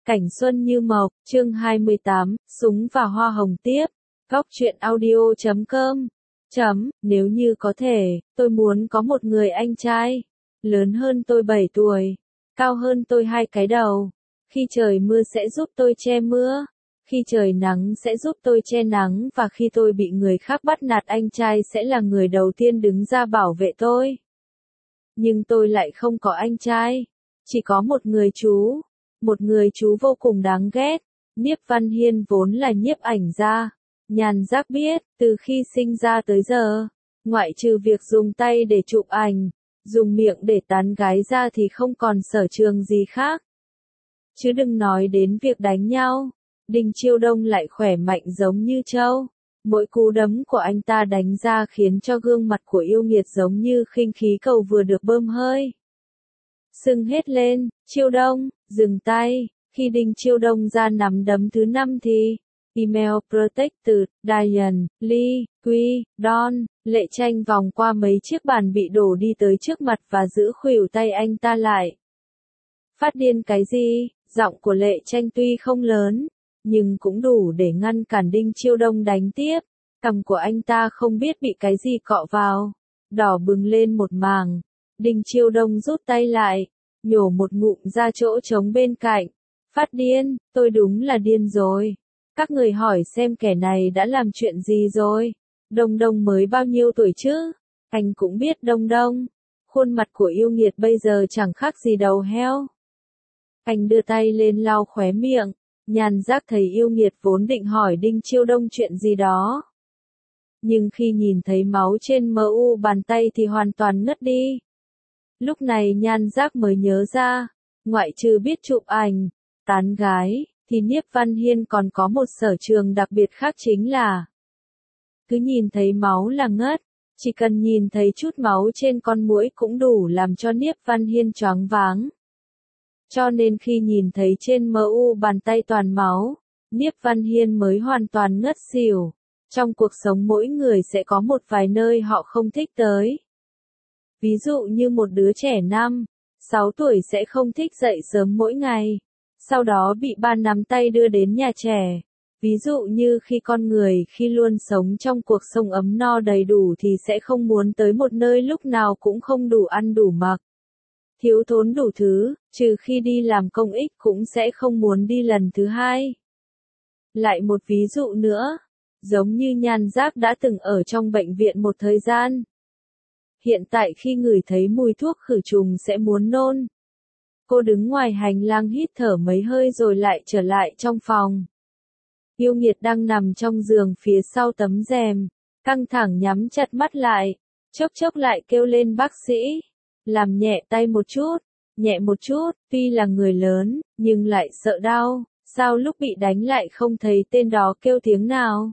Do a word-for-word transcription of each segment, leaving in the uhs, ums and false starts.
Cảnh xuân như mộc, chương hai mươi tám, súng và hoa hồng tiếp. Góc truyện audio chấm com. Chấm, nếu như có thể, tôi muốn có một người anh trai. Lớn hơn tôi bảy tuổi. Cao hơn tôi hai cái đầu. Khi trời mưa sẽ giúp tôi che mưa. Khi trời nắng sẽ giúp tôi che nắng. Và khi tôi bị người khác bắt nạt, anh trai sẽ là người đầu tiên đứng ra bảo vệ tôi. Nhưng tôi lại không có anh trai. Chỉ có một người chú. Một người chú vô cùng đáng ghét. Nhiếp Văn Hiên vốn là nhiếp ảnh gia. Nhàn giác biết, từ khi sinh ra tới giờ, ngoại trừ việc dùng tay để chụp ảnh, dùng miệng để tán gái ra thì không còn sở trường gì khác. Chứ đừng nói đến việc đánh nhau. Đinh Chiêu Đông lại khỏe mạnh giống như trâu. Mỗi cú đấm của anh ta đánh ra khiến cho gương mặt của yêu nghiệt giống như khinh khí cầu vừa được bơm hơi. Sưng hết lên, Chiêu Đông, dừng tay. Khi Đinh Chiêu Đông ra nắm đấm thứ năm thì Email Protected, Diane, Lee, Quy, Don, Lệ Tranh vòng qua mấy chiếc bàn bị đổ đi tới trước mặt và giữ khuỷu tay anh ta lại. Phát điên cái gì? Giọng của Lệ Tranh tuy không lớn, nhưng cũng đủ để ngăn cản Đinh Chiêu Đông đánh tiếp. Cằm của anh ta không biết bị cái gì cọ vào, đỏ bừng lên một mảng. Đinh Chiêu Đông rút tay lại, nhổ một ngụm ra chỗ trống bên cạnh. Phát điên, tôi đúng là điên rồi. Các người hỏi xem kẻ này đã làm chuyện gì rồi. Đông Đông mới bao nhiêu tuổi chứ? Anh cũng biết Đông Đông. Khuôn mặt của yêu nghiệt bây giờ chẳng khác gì đầu heo. Anh đưa tay lên lau khóe miệng. Nhàn giác thấy yêu nghiệt vốn định hỏi Đinh Chiêu Đông chuyện gì đó. Nhưng khi nhìn thấy máu trên mu bàn tay thì hoàn toàn ngất đi. Lúc này Nhan giác mới nhớ ra, ngoại trừ biết chụp ảnh, tán gái, thì Nhiếp Văn Hiên còn có một sở trường đặc biệt khác, chính là cứ nhìn thấy máu là ngất. Chỉ cần nhìn thấy chút máu trên con muỗi cũng đủ làm cho Nhiếp Văn Hiên choáng váng. Cho nên khi nhìn thấy trên mu bàn tay toàn máu, Nhiếp Văn Hiên mới hoàn toàn ngất xỉu. Trong cuộc sống mỗi người sẽ có một vài nơi họ không thích tới. Ví dụ như một đứa trẻ năm, sáu tuổi sẽ không thích dậy sớm mỗi ngày, sau đó bị ba nắm tay đưa đến nhà trẻ. Ví dụ như khi con người khi luôn sống trong cuộc sống ấm no đầy đủ thì sẽ không muốn tới một nơi lúc nào cũng không đủ ăn đủ mặc, thiếu thốn đủ thứ, trừ khi đi làm công ích cũng sẽ không muốn đi lần thứ hai. Lại một ví dụ nữa, giống như Nhan giác đã từng ở trong bệnh viện một thời gian. Hiện tại khi ngửi thấy mùi thuốc khử trùng sẽ muốn nôn. Cô đứng ngoài hành lang hít thở mấy hơi rồi lại trở lại trong phòng. Yêu nghiệt đang nằm trong giường phía sau tấm rèm, căng thẳng nhắm chặt mắt lại, chốc chốc lại kêu lên bác sĩ. Làm nhẹ tay một chút, nhẹ một chút, tuy là người lớn, nhưng lại sợ đau, sao lúc bị đánh lại không thấy tên đó kêu tiếng nào.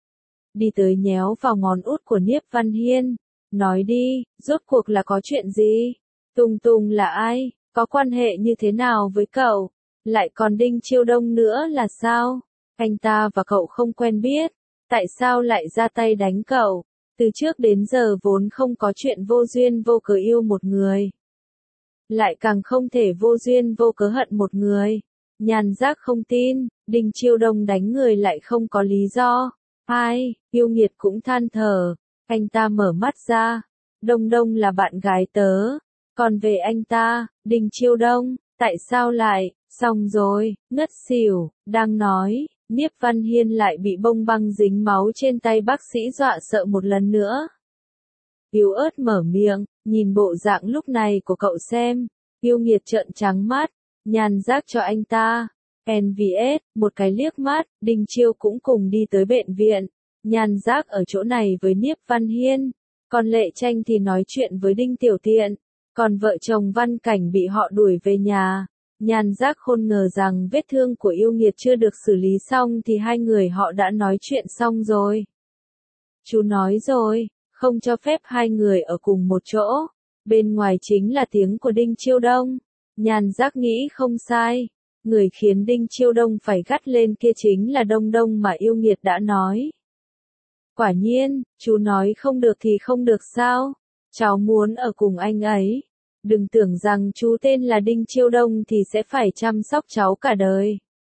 Đi tới nhéo vào ngón út của Nhiếp Văn Hiên, nói đi, rốt cuộc là có chuyện gì? Tùng Tùng là ai? Có quan hệ như thế nào với cậu? Lại còn Đinh Chiêu Đông nữa là sao? Anh ta và cậu không quen biết, tại sao lại ra tay đánh cậu? Từ trước đến giờ vốn không có chuyện vô duyên vô cớ yêu một người. Lại càng không thể vô duyên vô cớ hận một người. Nhàn giác không tin, Đinh Chiêu Đông đánh người lại không có lý do. Ai, yêu nghiệt cũng than thở. Anh ta mở mắt ra. Đông Đông là bạn gái tớ. Còn về anh ta, Đinh Chiêu Đông, tại sao lại, xong rồi, ngất xỉu, đang nói. Nhiếp Văn Hiên lại bị bông băng dính máu trên tay bác sĩ dọa sợ một lần nữa. Yếu ớt mở miệng, nhìn bộ dạng lúc này của cậu xem. Yêu nghiệt trợn trắng mắt, nhàn giác cho anh ta. en vê ét, một cái liếc mắt, Đinh Chiêu cũng cùng đi tới bệnh viện. Nhàn giác ở chỗ này với Nhiếp Văn Hiên. Còn Lệ Tranh thì nói chuyện với Đinh Tiểu Tiện. Còn vợ chồng Văn Cảnh bị họ đuổi về nhà. Nhàn giác khôn ngờ rằng vết thương của yêu nghiệt chưa được xử lý xong thì hai người họ đã nói chuyện xong rồi. Chú nói rồi, không cho phép hai người ở cùng một chỗ. Bên ngoài chính là tiếng của Đinh Chiêu Đông. Nhàn giác nghĩ không sai. Người khiến Đinh Chiêu Đông phải gắt lên kia chính là Đông Đông mà yêu nghiệt đã nói. Quả nhiên, chú nói không được thì không được sao? Cháu muốn ở cùng anh ấy. Đừng tưởng rằng chú tên là Đinh Chiêu Đông thì sẽ phải chăm sóc cháu cả đời.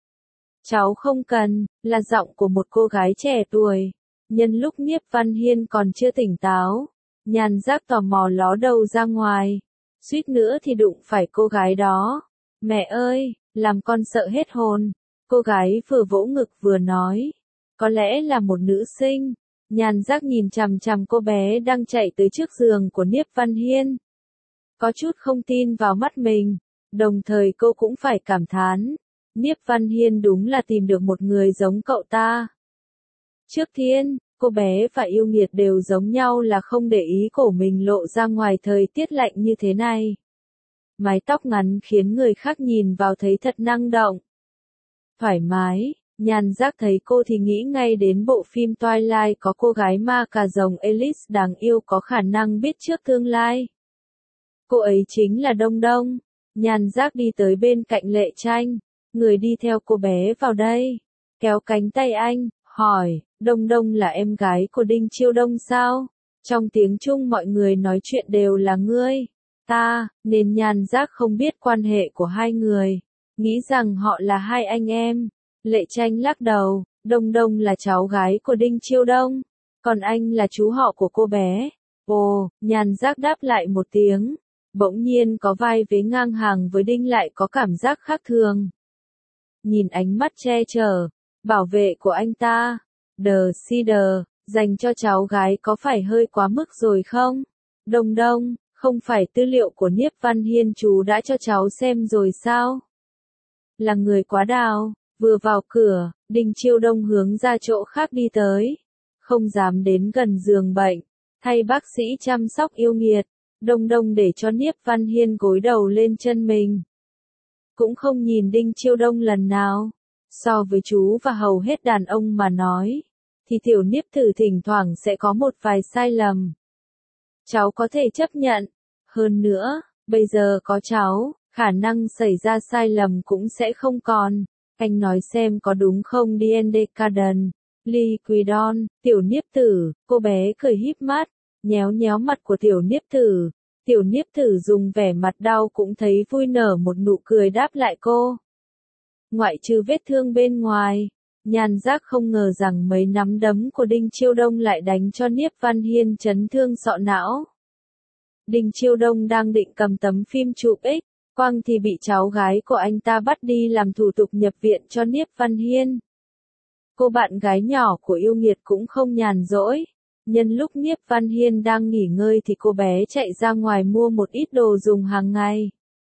Cháu không cần, là giọng của một cô gái trẻ tuổi. Nhân lúc Niếp Văn Hiên còn chưa tỉnh táo, Nhan Giác tò mò ló đầu ra ngoài. Suýt nữa thì đụng phải cô gái đó. Mẹ ơi, làm con sợ hết hồn. Cô gái vừa vỗ ngực vừa nói. Có lẽ là một nữ sinh. Nhan Giác nhìn chằm chằm cô bé đang chạy tới trước giường của Niếp Văn Hiên. Có chút không tin vào mắt mình. Đồng thời cô cũng phải cảm thán. Niếp Văn Hiên đúng là tìm được một người giống cậu ta. Trước thiên, cô bé và yêu nghiệt đều giống nhau là không để ý cổ mình lộ ra ngoài thời tiết lạnh như thế này. Mái tóc ngắn khiến người khác nhìn vào thấy thật năng động. Thoải mái, Nhan Giác thấy cô thì nghĩ ngay đến bộ phim Twilight có cô gái ma cà rồng Alice đáng yêu có khả năng biết trước tương lai. Cô ấy chính là Đông Đông. Nhan Giác đi tới bên cạnh Lệ Tranh. Người đi theo cô bé vào đây. Kéo cánh tay anh, hỏi, Đông Đông là em gái của Đinh Chiêu Đông sao? Trong tiếng Trung mọi người nói chuyện đều là ngươi, ta, nên Nhan Giác không biết quan hệ của hai người. Nghĩ rằng họ là hai anh em. Lệ Tranh lắc đầu, Đông Đông là cháu gái của Đinh Chiêu Đông. Còn anh là chú họ của cô bé. Ồ, Nhan Giác đáp lại một tiếng. Bỗng nhiên có vai vế ngang hàng với Đinh lại có cảm giác khác thường. Nhìn ánh mắt che chở, bảo vệ của anh ta, đờ si đờ, dành cho cháu gái có phải hơi quá mức rồi không? Đông Đông, không phải tư liệu của Niếp Văn Hiên chú đã cho cháu xem rồi sao? Là người quá đào, vừa vào cửa, Đinh Chiêu Đông hướng ra chỗ khác đi tới. Không dám đến gần giường bệnh, thay bác sĩ chăm sóc yêu nghiệt. Đông Đông để cho Niếp Văn Hiên gối đầu lên chân mình. Cũng không nhìn Đinh Chiêu Đông lần nào. So với chú và hầu hết đàn ông mà nói, thì tiểu Niếp Thử thỉnh thoảng sẽ có một vài sai lầm. Cháu có thể chấp nhận. Hơn nữa, bây giờ có cháu, khả năng xảy ra sai lầm cũng sẽ không còn. Anh nói xem có đúng không đê en đê Caden, Liquidon, tiểu Niếp Tử, cô bé cười híp mắt, nhéo nhéo mặt của tiểu Niếp Tử. Tiểu Niếp Tử dùng vẻ mặt đau cũng thấy vui nở một nụ cười đáp lại cô. Ngoại trừ vết thương bên ngoài, Nhan Giác không ngờ rằng mấy nắm đấm của Đinh Chiêu Đông lại đánh cho Niếp Văn Hiên chấn thương sọ não. Đinh Chiêu Đông đang định cầm tấm phim chụp X, quang thì bị cháu gái của anh ta bắt đi làm thủ tục nhập viện cho Niếp Văn Hiên. Cô bạn gái nhỏ của yêu nghiệt cũng không nhàn rỗi. Nhân lúc Niếp Văn Hiên đang nghỉ ngơi thì cô bé chạy ra ngoài mua một ít đồ dùng hàng ngày.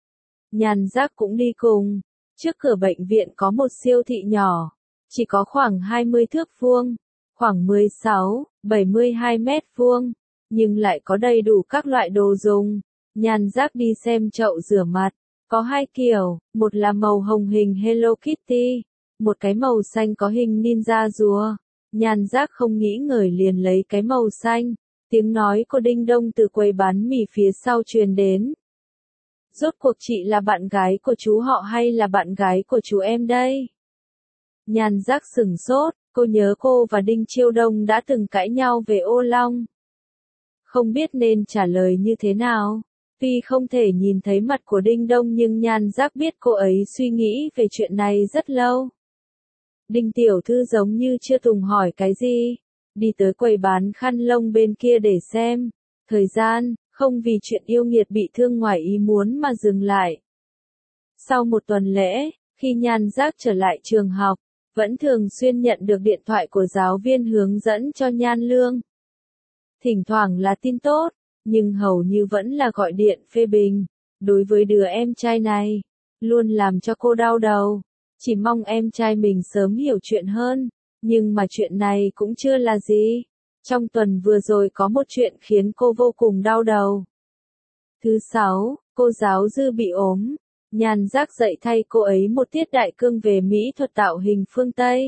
Nhan Giác cũng đi cùng. Trước cửa bệnh viện có một siêu thị nhỏ, chỉ có khoảng hai mươi thước vuông, khoảng mười sáu, bảy mươi hai mét vuông, nhưng lại có đầy đủ các loại đồ dùng. Nhan Giác đi xem chậu rửa mặt, có hai kiểu, một là màu hồng hình Hello Kitty, một cái màu xanh có hình ninja rùa. Nhan Giác không nghĩ ngợi liền lấy cái màu xanh. Tiếng nói của Đinh Đông từ quầy bán mì phía sau truyền đến. Rốt cuộc chị là bạn gái của chú họ hay là bạn gái của chú em đây? Nhan Giác sửng sốt, cô nhớ cô và Đinh Chiêu Đông đã từng cãi nhau về ô long. Không biết nên trả lời như thế nào. Tuy không thể nhìn thấy mặt của Đinh Đông nhưng Nhan Giác biết cô ấy suy nghĩ về chuyện này rất lâu. Đinh tiểu thư giống như chưa từng hỏi cái gì. Đi tới quầy bán khăn lông bên kia để xem. Thời gian, không vì chuyện yêu nghiệt bị thương ngoài ý muốn mà dừng lại. Sau một tuần lễ, khi Nhan Giác trở lại trường học, vẫn thường xuyên nhận được điện thoại của giáo viên hướng dẫn cho Nhan Lương. Thỉnh thoảng là tin tốt, nhưng hầu như vẫn là gọi điện phê bình. Đối với đứa em trai này, luôn làm cho cô đau đầu. Chỉ mong em trai mình sớm hiểu chuyện hơn, nhưng mà chuyện này cũng chưa là gì. Trong tuần vừa rồi có một chuyện khiến cô vô cùng đau đầu. Thứ sáu, cô giáo Dư bị ốm. Nhan Giác dạy thay cô ấy một tiết đại cương về mỹ thuật tạo hình phương Tây.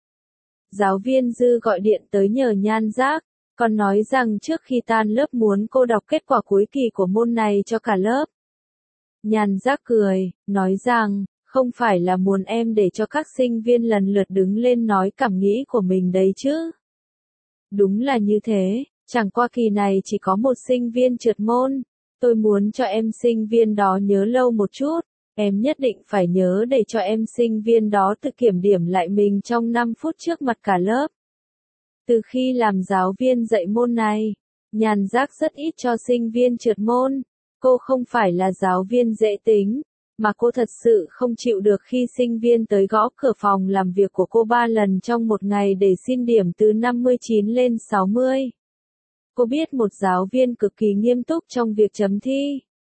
Giáo viên Dư gọi điện tới nhờ Nhan Giác, còn nói rằng trước khi tan lớp muốn cô đọc kết quả cuối kỳ của môn này cho cả lớp. Nhan Giác cười, nói rằng, không phải là muốn em để cho các sinh viên lần lượt đứng lên nói cảm nghĩ của mình đấy chứ. Đúng là như thế, chẳng qua kỳ này chỉ có một sinh viên trượt môn. Tôi muốn cho em sinh viên đó nhớ lâu một chút. Em nhất định phải nhớ để cho em sinh viên đó tự kiểm điểm lại mình trong năm phút trước mặt cả lớp. Từ khi làm giáo viên dạy môn này, Nhàn Giác rất ít cho sinh viên trượt môn. Cô không phải là giáo viên dễ tính, mà cô thật sự không chịu được khi sinh viên tới gõ cửa phòng làm việc của cô ba lần trong một ngày để xin điểm từ năm mươi chín lên sáu mươi. Cô biết một giáo viên cực kỳ nghiêm túc trong việc chấm thi,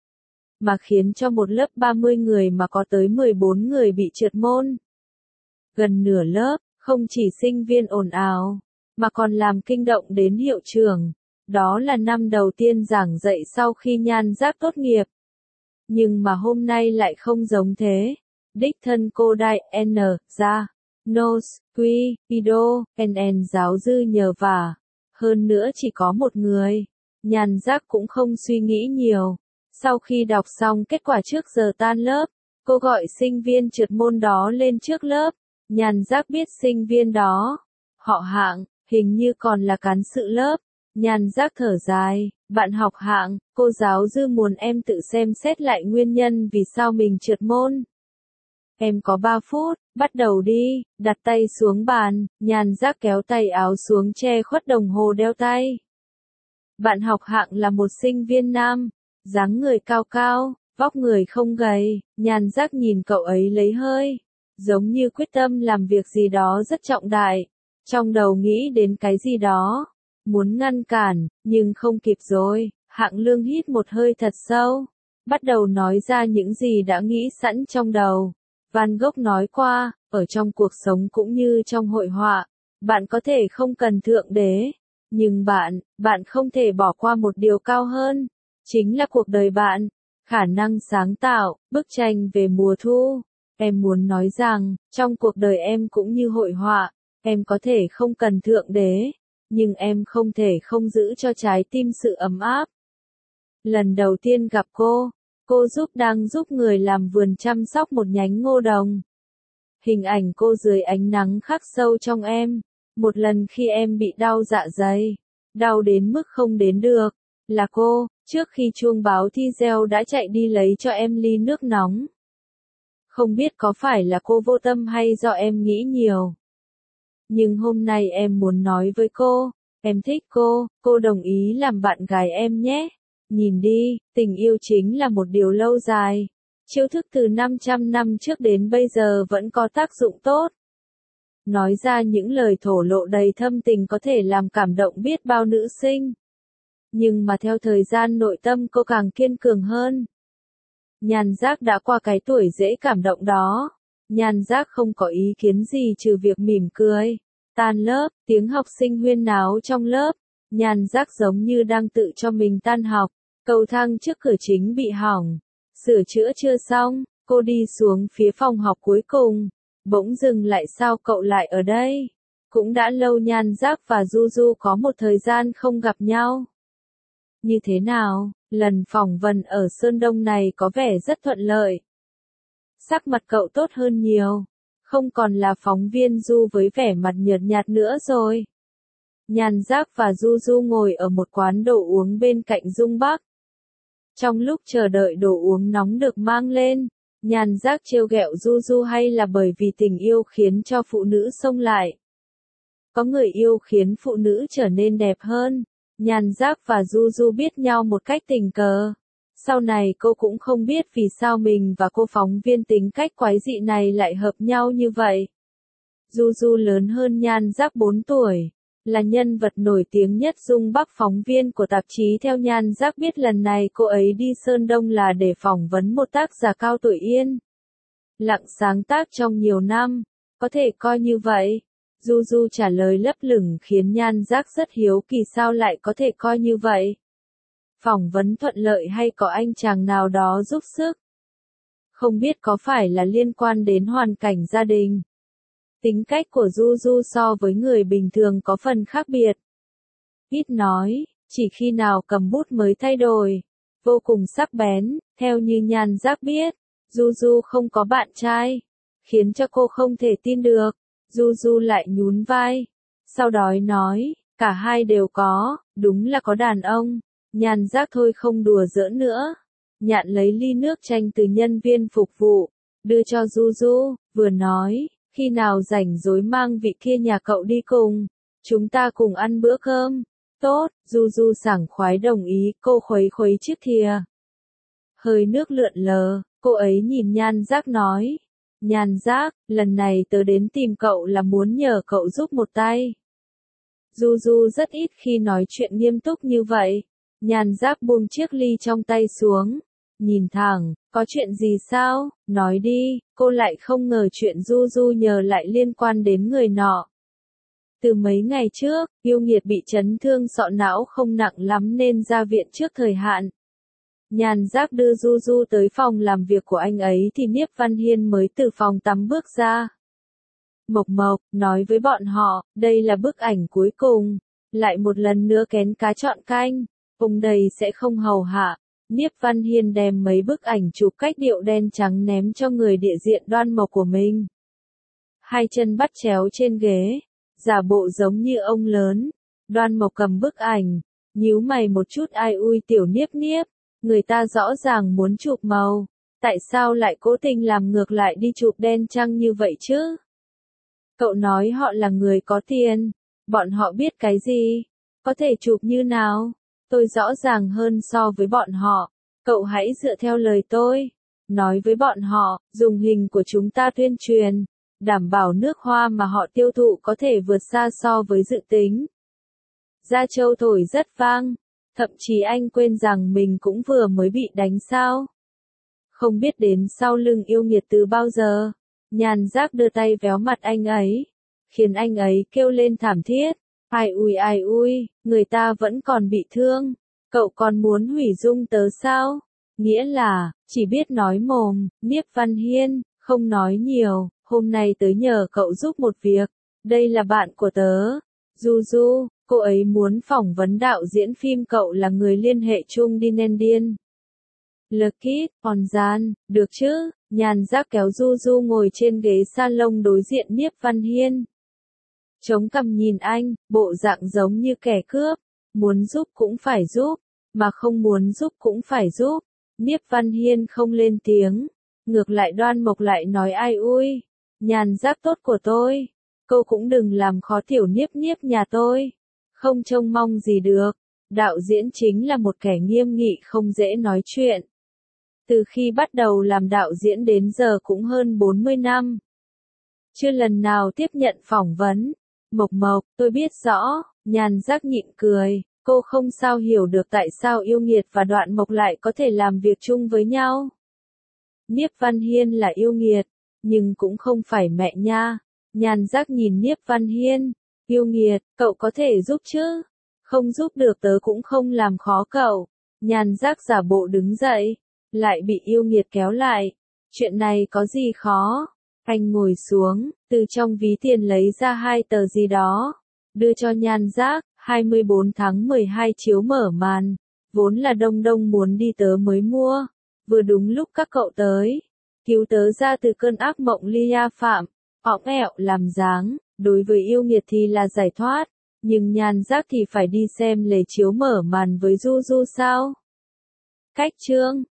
mà khiến cho một lớp ba mươi người mà có tới mười bốn người bị trượt môn. Gần nửa lớp, không chỉ sinh viên ồn ào, mà còn làm kinh động đến hiệu trưởng. Đó là năm đầu tiên giảng dạy sau khi Nhan Giác tốt nghiệp. Nhưng mà hôm nay lại không giống thế. Đích thân cô đại N, ra, Nos, Quy, Ido, N N giáo dư nhờ vả. Hơn nữa chỉ có một người. Nhàn Giác cũng không suy nghĩ nhiều. Sau khi đọc xong kết quả trước giờ tan lớp, cô gọi sinh viên trượt môn đó lên trước lớp. Nhàn Giác biết sinh viên đó, họ Hạng, hình như còn là cán sự lớp. Nhàn Giác thở dài, bạn học Hạng, cô giáo dư muốn em tự xem xét lại nguyên nhân vì sao mình trượt môn. Em có ba phút, bắt đầu đi, đặt tay xuống bàn, Nhàn Giác kéo tay áo xuống che khuất đồng hồ đeo tay. Bạn học Hạng là một sinh viên nam, dáng người cao cao, vóc người không gầy, Nhàn Giác nhìn cậu ấy lấy hơi, giống như quyết tâm làm việc gì đó rất trọng đại, trong đầu nghĩ đến cái gì đó, muốn ngăn cản, nhưng không kịp rồi. Hạng Lương hít một hơi thật sâu, bắt đầu nói ra những gì đã nghĩ sẵn trong đầu. Van Gogh nói qua, ở trong cuộc sống cũng như trong hội họa, bạn có thể không cần thượng đế, nhưng bạn, bạn không thể bỏ qua một điều cao hơn, chính là cuộc đời bạn, khả năng sáng tạo, bức tranh về mùa thu. Em muốn nói rằng, trong cuộc đời em cũng như hội họa, em có thể không cần thượng đế, nhưng em không thể không giữ cho trái tim sự ấm áp. Lần đầu tiên gặp cô, cô giúp đang giúp người làm vườn chăm sóc một nhánh ngô đồng. Hình ảnh cô dưới ánh nắng khắc sâu trong em. Một lần khi em bị đau dạ dày, đau đến mức không đến được, là cô, trước khi chuông báo thi reo đã chạy đi lấy cho em ly nước nóng. Không biết có phải là cô vô tâm hay do em nghĩ nhiều. Nhưng hôm nay em muốn nói với cô, em thích cô, cô đồng ý làm bạn gái em nhé. Nhìn đi, tình yêu chính là một điều lâu dài. Chiêu thức từ năm trăm năm trước đến bây giờ vẫn có tác dụng tốt. Nói ra những lời thổ lộ đầy thâm tình có thể làm cảm động biết bao nữ sinh. Nhưng mà theo thời gian nội tâm cô càng kiên cường hơn. Nhàn Giác đã qua cái tuổi dễ cảm động đó. Nhàn Giác không có ý kiến gì trừ việc mỉm cười. Tan lớp, tiếng học sinh huyên náo trong lớp. Nhàn Giác giống như đang tự cho mình tan học. Cầu thang trước cửa chính bị hỏng. Sửa chữa chưa xong, cô đi xuống phía phòng học cuối cùng. Bỗng dừng lại, sao cậu lại ở đây? Cũng đã lâu Nhan Giác và Du Du có một thời gian không gặp nhau. Như thế nào, lần phỏng vấn ở Sơn Đông này có vẻ rất thuận lợi. Sắc mặt cậu tốt hơn nhiều, không còn là phóng viên Du với vẻ mặt nhợt nhạt nữa rồi. Nhan Giác và Du Du ngồi ở một quán đồ uống bên cạnh Dung Bắc. Trong lúc chờ đợi đồ uống nóng được mang lên, Nhan Giác trêu ghẹo Du Du hay là bởi vì tình yêu khiến cho phụ nữ xông lại. Có người yêu khiến phụ nữ trở nên đẹp hơn. Nhan Giác và Du Du biết nhau một cách tình cờ. Sau này cô cũng không biết vì sao mình và cô phóng viên tính cách quái dị này lại hợp nhau như vậy. Du Du lớn hơn Nhan Giác bốn tuổi, là nhân vật nổi tiếng nhất Dung Bắc, phóng viên của tạp chí. Theo Nhan Giác biết lần này cô ấy đi Sơn Đông là để phỏng vấn một tác giả cao tuổi yên lặng sáng tác trong nhiều năm, có thể coi như vậy. Du Du trả lời lấp lửng khiến Nhan Giác rất hiếu kỳ sao lại có thể coi như vậy. Phỏng vấn thuận lợi hay có anh chàng nào đó giúp sức? Không biết có phải là liên quan đến hoàn cảnh gia đình. Tính cách của Du Du so với người bình thường có phần khác biệt. Ít nói, chỉ khi nào cầm bút mới thay đổi. Vô cùng sắc bén, theo như Nhan Giác biết, Du Du không có bạn trai, khiến cho cô không thể tin được. Du Du lại nhún vai, sau đó nói, cả hai đều có, đúng là có đàn ông, Nhan Giác thôi không đùa giỡn nữa. Nhạn lấy ly nước chanh từ nhân viên phục vụ, đưa cho Du Du, vừa nói, khi nào rảnh rỗi mang vị kia nhà cậu đi cùng, chúng ta cùng ăn bữa cơm. Tốt, Du Du sảng khoái đồng ý, cô khuấy khuấy chiếc thìa. Hơi nước lượn lờ, cô ấy nhìn Nhan Giác nói, Nhan Giác, lần này tớ đến tìm cậu là muốn nhờ cậu giúp một tay. Du Du rất ít khi nói chuyện nghiêm túc như vậy. Nhan Giác buông chiếc ly trong tay xuống, nhìn thẳng, có chuyện gì sao, nói đi, cô lại không ngờ chuyện Du Du nhờ lại liên quan đến người nọ. Từ mấy ngày trước, yêu nghiệt bị chấn thương sọ não không nặng lắm nên ra viện trước thời hạn. Nhan Giác đưa Du Du tới phòng làm việc của anh ấy thì Niếp Văn Hiên mới từ phòng tắm bước ra. Mộc Mộc, nói với bọn họ, đây là bức ảnh cuối cùng, lại một lần nữa kén cá chọn canh, ông đây sẽ không hầu hạ. Niếp Văn Hiên đem mấy bức ảnh chụp cách điệu đen trắng ném cho người địa diện Đoan Mộc của mình. Hai chân bắt chéo trên ghế, giả bộ giống như ông lớn. Đoan Mộc cầm bức ảnh, nhíu mày một chút ai ui tiểu Niếp Niếp, người ta rõ ràng muốn chụp màu, tại sao lại cố tình làm ngược lại đi chụp đen trắng như vậy chứ? Cậu nói họ là người có tiền, bọn họ biết cái gì? Có thể chụp như nào? Tôi rõ ràng hơn so với bọn họ, cậu hãy dựa theo lời tôi. Nói với bọn họ, dùng hình của chúng ta tuyên truyền, đảm bảo nước hoa mà họ tiêu thụ có thể vượt xa so với dự tính. Gia Châu thổi rất vang, thậm chí anh quên rằng mình cũng vừa mới bị đánh sao. Không biết đến sau lưng yêu nghiệt từ bao giờ, Nhan Giác đưa tay véo mặt anh ấy, khiến anh ấy kêu lên thảm thiết. Ai ui ai ui, người ta vẫn còn bị thương, cậu còn muốn hủy dung tớ sao? Nghĩa là, chỉ biết nói mồm. Niếp Văn Hiên, không nói nhiều, hôm nay tớ nhờ cậu giúp một việc, đây là bạn của tớ, Du Du, cô ấy muốn phỏng vấn đạo diễn phim cậu là người liên hệ chung đi nên điên. Lucky, còn gian, được chứ? Nhan Giác kéo Du Du ngồi trên ghế salon đối diện Niếp Văn Hiên. Chống cằm nhìn anh, bộ dạng giống như kẻ cướp, muốn giúp cũng phải giúp, mà không muốn giúp cũng phải giúp. Niếp Văn Hiên không lên tiếng, ngược lại Đoan Mộc lại nói ai ui, Nhan Giác tốt của tôi, cô cũng đừng làm khó tiểu Niếp Niếp nhà tôi, không trông mong gì được. Đạo diễn chính là một kẻ nghiêm nghị không dễ nói chuyện. Từ khi bắt đầu làm đạo diễn đến giờ cũng hơn bốn mươi năm. Chưa lần nào tiếp nhận phỏng vấn. Mộc Mộc, tôi biết rõ, Nhan Giác nhịn cười, cô không sao hiểu được tại sao yêu nghiệt và Đoạn Mộc lại có thể làm việc chung với nhau. Niếp Văn Hiên là yêu nghiệt, nhưng cũng không phải mẹ nha. Nhan Giác nhìn Niếp Văn Hiên, yêu nghiệt, cậu có thể giúp chứ? Không giúp được tớ cũng không làm khó cậu. Nhan Giác giả bộ đứng dậy, lại bị yêu nghiệt kéo lại. Chuyện này có gì khó? Anh ngồi xuống, từ trong ví tiền lấy ra hai tờ gì đó, đưa cho Nhan Giác. hai mươi tư tháng mười hai chiếu mở màn, vốn là Đông Đông muốn đi tớ mới mua, vừa đúng lúc các cậu tới, cứu tớ ra từ cơn ác mộng Lia Phạm, ỏng ẹo làm dáng, đối với yêu nghiệt thì là giải thoát, nhưng Nhan Giác thì phải đi xem lễ chiếu mở màn với Du Du sao? Cách chương